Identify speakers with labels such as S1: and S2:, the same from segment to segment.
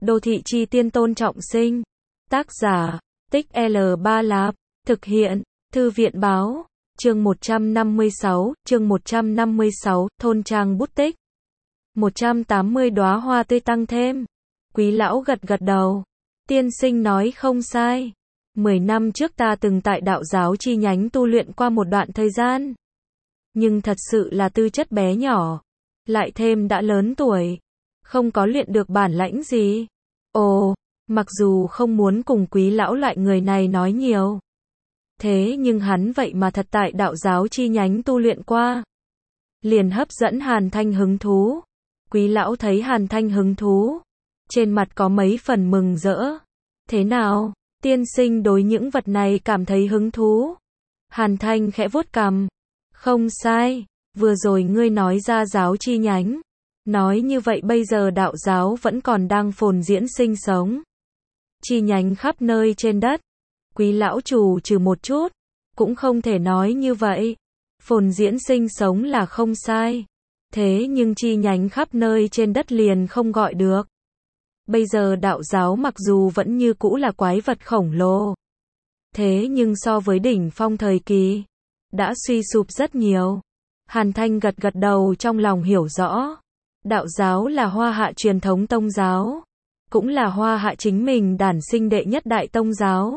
S1: Đô thị chi tiên Tôn Trọng Sinh. Tác giả, Tích L3 Lạp. Thực hiện, Thư viện báo. Chương 156, thôn trang bút tích. 180 đóa hoa tươi tăng thêm. Quý lão gật gật đầu. Tiên sinh nói không sai. 10 năm trước ta từng tại đạo giáo chi nhánh tu luyện qua một đoạn thời gian. Nhưng thật sự là tư chất bé nhỏ. Lại thêm đã lớn tuổi. Không có luyện được bản lãnh gì. Ồ, mặc dù không muốn cùng quý lão loại người này nói nhiều. Thế nhưng hắn vậy mà thật tại đạo giáo chi nhánh tu luyện qua. Liền hấp dẫn Hàn Thanh hứng thú. Quý lão thấy Hàn Thanh hứng thú. Trên mặt có mấy phần mừng rỡ. Thế nào, tiên sinh đối những vật này cảm thấy hứng thú? Hàn Thanh khẽ vuốt cằm. Không sai, vừa rồi ngươi nói ra giáo chi nhánh. Nói như vậy bây giờ đạo giáo vẫn còn đang phồn diễn sinh sống. Chi nhánh khắp nơi trên đất. Quý lão trù trừ một chút. Cũng không thể nói như vậy. Phồn diễn sinh sống là không sai. Thế nhưng chi nhánh khắp nơi trên đất liền không gọi được. Bây giờ đạo giáo mặc dù vẫn như cũ là quái vật khổng lồ. Thế nhưng so với đỉnh phong thời kỳ, đã suy sụp rất nhiều. Hàn Thanh gật gật đầu trong lòng hiểu rõ. Đạo giáo là Hoa Hạ truyền thống tông giáo. Cũng là Hoa Hạ chính mình đản sinh đệ nhất đại tông giáo.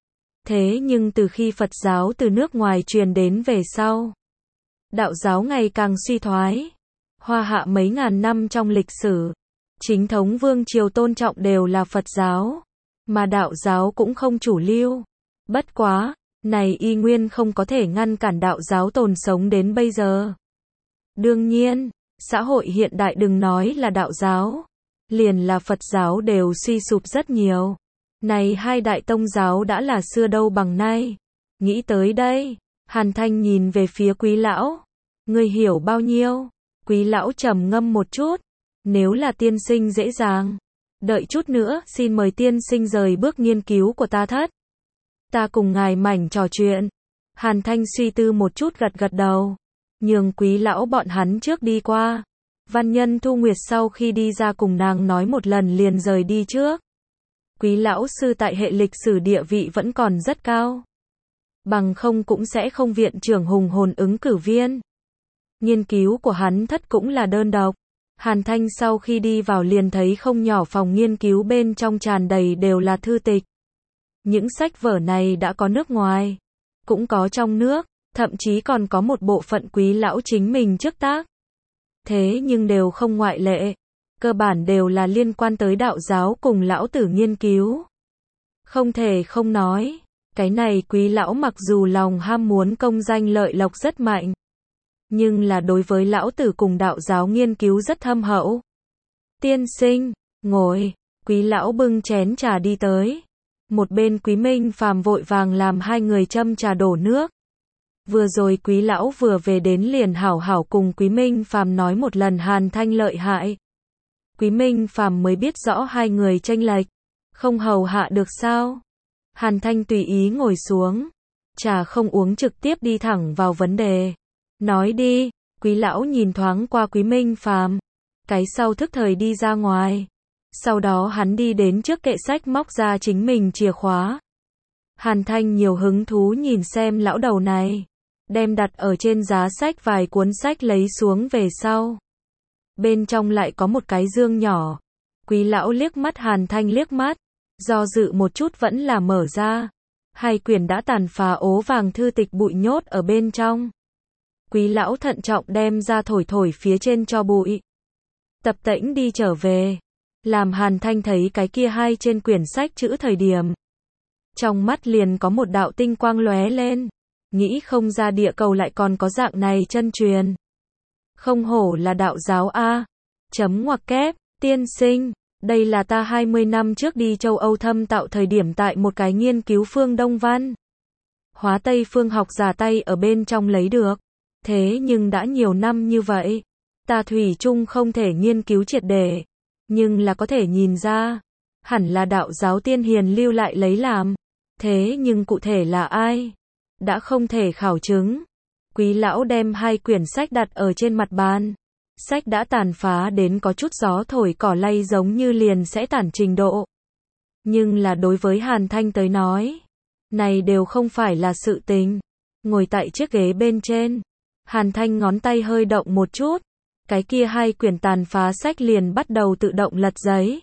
S1: Thế nhưng từ khi Phật giáo từ nước ngoài truyền đến về sau, đạo giáo ngày càng suy thoái. Hoa Hạ mấy ngàn năm trong lịch sử, chính thống vương triều tôn trọng đều là Phật giáo, mà đạo giáo cũng không chủ lưu. Bất quá, này y nguyên không có thể ngăn cản đạo giáo tồn sống đến bây giờ. Đương nhiên, xã hội hiện đại đừng nói là đạo giáo, liền là Phật giáo đều suy sụp rất nhiều. Này hai đại tông giáo đã là xưa đâu bằng nay. Nghĩ tới đây, Hàn Thanh nhìn về phía quý lão. Ngươi hiểu bao nhiêu? Quý lão trầm ngâm một chút. Nếu là tiên sinh dễ dàng. Đợi chút nữa, xin mời tiên sinh rời bước nghiên cứu của ta thất. Ta cùng ngài mảnh trò chuyện. Hàn Thanh suy tư một chút gật gật đầu. Nhường quý lão bọn hắn trước đi qua. Văn nhân Thu Nguyệt sau khi đi ra cùng nàng nói một lần liền rời đi trước. Quý lão sư tại hệ lịch sử địa vị vẫn còn rất cao. Bằng không cũng sẽ không viện trưởng hùng hồn ứng cử viên. Nghiên cứu của hắn thất cũng là đơn độc. Hàn Thanh sau khi đi vào liền thấy không nhỏ phòng nghiên cứu bên trong tràn đầy đều là thư tịch. Những sách vở này đã có nước ngoài, cũng có trong nước, thậm chí còn có một bộ phận quý lão chính mình trước tác. Thế nhưng đều không ngoại lệ. Cơ bản đều là liên quan tới đạo giáo cùng lão tử nghiên cứu. Không thể không nói, cái này quý lão mặc dù lòng ham muốn công danh lợi lộc rất mạnh, nhưng là đối với lão tử cùng đạo giáo nghiên cứu rất thâm hậu. Tiên sinh, ngồi, quý lão bưng chén trà đi tới. Một bên Quý Minh Phàm vội vàng làm hai người châm trà đổ nước. Vừa rồi quý lão vừa về đến liền hảo hảo cùng Quý Minh Phàm nói một lần Hàn Thanh lợi hại. Quý Minh Phàm mới biết rõ hai người chênh lệch, không hầu hạ được sao? Hàn Thanh tùy ý ngồi xuống, trà không uống trực tiếp đi thẳng vào vấn đề. Nói đi, quý lão nhìn thoáng qua Quý Minh Phàm, cái sau thức thời đi ra ngoài. Sau đó hắn đi đến trước kệ sách móc ra chính mình chìa khóa. Hàn Thanh nhiều hứng thú nhìn xem lão đầu này, đem đặt ở trên giá sách vài cuốn sách lấy xuống về sau. Bên trong lại có một cái dương nhỏ. Quý lão liếc mắt Hàn Thanh liếc mắt, do dự một chút vẫn là mở ra. Hai quyển đã tàn phá ố vàng thư tịch bụi nhốt ở bên trong. Quý lão thận trọng đem ra thổi thổi phía trên cho bụi. Tập tễnh đi trở về. Làm Hàn Thanh thấy cái kia hai trên quyển sách chữ thời điểm. Trong mắt liền có một đạo tinh quang lóe lên. Nghĩ không ra địa cầu lại còn có dạng này chân truyền. Không hổ là đạo giáo A. Chấm ngoặc kép, tiên sinh, đây là ta 20 năm trước đi châu Âu thâm tạo thời điểm tại một cái nghiên cứu phương Đông Văn. Hóa Tây phương học giả tay ở bên trong lấy được. Thế nhưng đã nhiều năm như vậy, ta thủy chung không thể nghiên cứu triệt để. Nhưng là có thể nhìn ra, hẳn là đạo giáo tiên hiền lưu lại lấy làm. Thế nhưng cụ thể là ai? Đã không thể khảo chứng. Quý lão đem hai quyển sách đặt ở trên mặt bàn. Sách đã tàn phá đến có chút gió thổi cỏ lay giống như liền sẽ tản trình độ. Nhưng là đối với Hàn Thanh tới nói, này đều không phải là sự tình. Ngồi tại chiếc ghế bên trên, Hàn Thanh ngón tay hơi động một chút, cái kia 2 quyển tàn phá sách liền bắt đầu tự động lật giấy.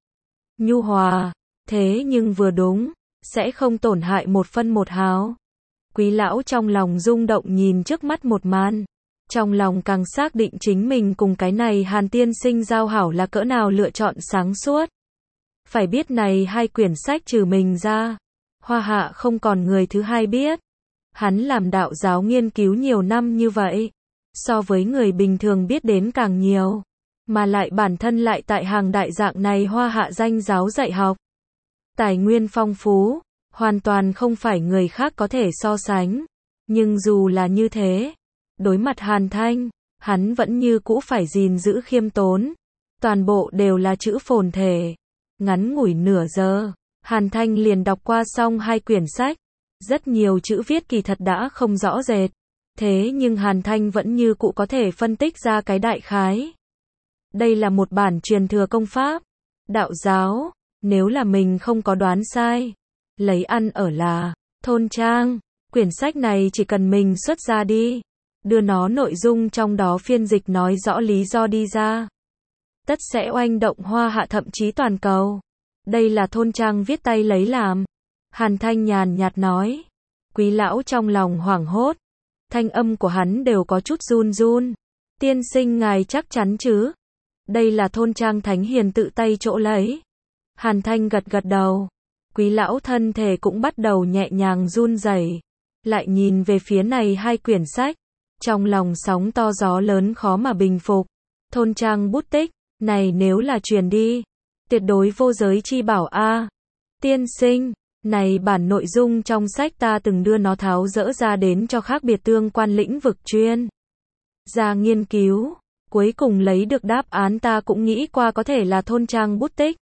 S1: Nhu hòa, thế nhưng vừa đúng, sẽ không tổn hại một phân một hào. Quý lão trong lòng rung động nhìn trước mắt một màn, trong lòng càng xác định chính mình cùng cái này Hàn tiên sinh giao hảo là cỡ nào lựa chọn sáng suốt. Phải biết này 2 quyển sách trừ mình ra, Hoa Hạ không còn người thứ hai biết. Hắn làm đạo giáo nghiên cứu nhiều năm như vậy, so với người bình thường biết đến càng nhiều, mà lại bản thân lại tại hàng đại dạng này Hoa Hạ danh giáo dạy học. Tài nguyên phong phú, hoàn toàn không phải người khác có thể so sánh, nhưng dù là như thế, đối mặt Hàn Thanh, hắn vẫn như cũ phải gìn giữ khiêm tốn, toàn bộ đều là chữ phồn thể. Ngắn ngủi nửa giờ, Hàn Thanh liền đọc qua xong 2 quyển sách. Rất nhiều chữ viết kỳ thật đã không rõ rệt, thế nhưng Hàn Thanh vẫn như cũ có thể phân tích ra cái đại khái. Đây là một bản truyền thừa công pháp, đạo giáo, nếu là mình không có đoán sai, lấy ăn ở là thôn trang, quyển sách này chỉ cần mình xuất ra đi, đưa nó nội dung trong đó phiên dịch nói rõ lý do đi ra, tất sẽ oanh động Hoa Hạ thậm chí toàn cầu. Đây là thôn trang viết tay lấy làm. Hàn Thanh nhàn nhạt nói. Quý lão trong lòng hoảng hốt, thanh âm của hắn đều có chút run run. Tiên sinh ngài chắc chắn chứ? Đây là thôn trang thánh hiền tự tay chỗ lấy. Hàn Thanh gật gật đầu. Quý lão thân thể cũng bắt đầu nhẹ nhàng run rẩy, lại nhìn về phía này 2 quyển sách, trong lòng sóng to gió lớn khó mà bình phục. Thôn trang bút tích, này nếu là truyền đi, tuyệt đối vô giới chi bảo a. Tiên sinh, này bản nội dung trong sách ta từng đưa nó tháo dỡ ra đến cho khác biệt tương quan lĩnh vực chuyên ra nghiên cứu, cuối cùng lấy được đáp án ta cũng nghĩ qua có thể là thôn trang bút tích.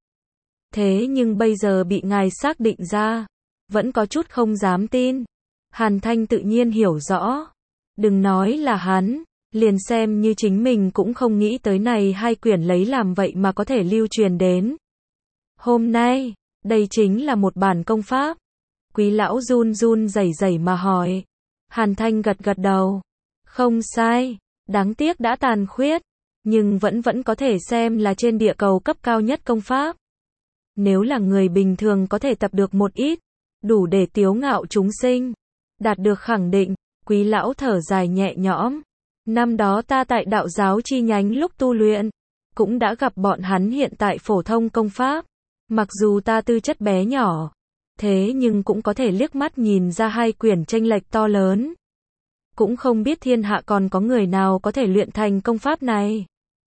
S1: Thế nhưng bây giờ bị ngài xác định ra, vẫn có chút không dám tin. Hàn Thanh tự nhiên hiểu rõ, đừng nói là hắn, liền xem như chính mình cũng không nghĩ tới này 2 quyển lấy làm vậy mà có thể lưu truyền đến hôm nay. Đây chính là một bản công pháp. Quý lão run run rẩy rẩy mà hỏi. Hàn Thanh gật gật đầu. Không sai, đáng tiếc đã tàn khuyết, nhưng vẫn có thể xem là trên địa cầu cấp cao nhất công pháp. Nếu là người bình thường có thể tập được một ít, đủ để tiếu ngạo chúng sinh, đạt được khẳng định. Quý lão thở dài nhẹ nhõm. Năm đó ta tại đạo giáo chi nhánh lúc tu luyện, cũng đã gặp bọn hắn hiện tại phổ thông công pháp. Mặc dù ta tư chất bé nhỏ, thế nhưng cũng có thể liếc mắt nhìn ra 2 quyển chênh lệch to lớn. Cũng không biết thiên hạ còn có người nào có thể luyện thành công pháp này.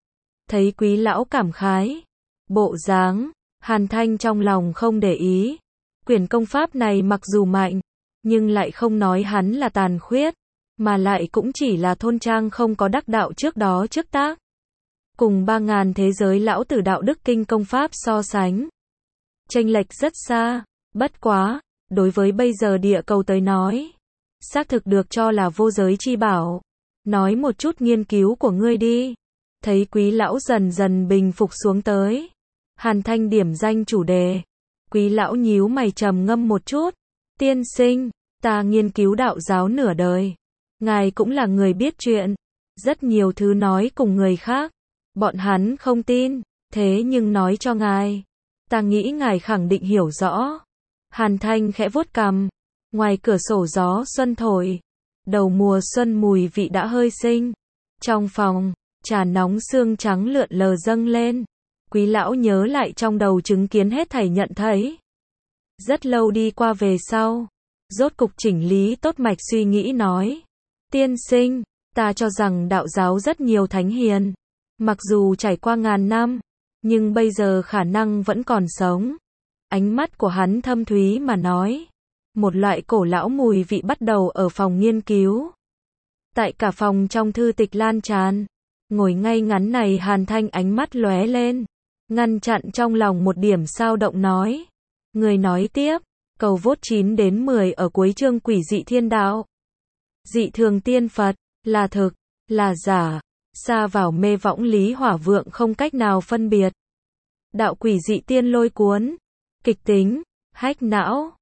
S1: Thấy quý lão cảm khái, bộ dáng, Hàn Thanh trong lòng không để ý. Quyển công pháp này mặc dù mạnh, nhưng lại không nói hắn là tàn khuyết, mà lại cũng chỉ là thôn trang không có đắc đạo trước đó trước tác. Cùng 3.000 thế giới lão tử đạo đức kinh công pháp so sánh, chênh lệch rất xa. Bất quá, đối với bây giờ địa cầu tới nói, xác thực được cho là vô giới chi bảo. Nói một chút nghiên cứu của ngươi đi. Thấy quý lão dần dần bình phục xuống tới, Hàn Thanh điểm danh chủ đề. Quý lão nhíu mày trầm ngâm một chút. Tiên sinh, ta nghiên cứu đạo giáo nửa đời. Ngài cũng là người biết chuyện, rất nhiều thứ nói cùng người khác, bọn hắn không tin, thế nhưng nói cho ngài, ta nghĩ ngài khẳng định hiểu rõ. Hàn Thanh khẽ vuốt cằm, ngoài cửa sổ gió xuân thổi, đầu mùa xuân mùi vị đã hơi sinh. Trong phòng, trà nóng sương trắng lượn lờ dâng lên. Quý lão nhớ lại trong đầu chứng kiến hết thảy nhận thấy. Rất lâu đi qua về sau, rốt cục chỉnh lý tốt mạch suy nghĩ nói. Tiên sinh, ta cho rằng đạo giáo rất nhiều thánh hiền, mặc dù trải qua ngàn năm, nhưng bây giờ khả năng vẫn còn sống. Ánh mắt của hắn thâm thúy mà nói. Một loại cổ lão mùi vị bắt đầu ở phòng nghiên cứu. Tại cả phòng trong thư tịch lan tràn. Ngồi ngay ngắn này Hàn Thanh ánh mắt lóe lên, ngăn chặn trong lòng một điểm sao động nói. Người nói tiếp, cầu vốt 9 đến 10 ở cuối chương quỷ dị thiên đạo. Dị thường tiên Phật, là thực, là giả, Sa vào mê võng Lý Hỏa Vượng không cách nào phân biệt. Đạo quỷ dị tiên lôi cuốn. Kịch tính. Hack não.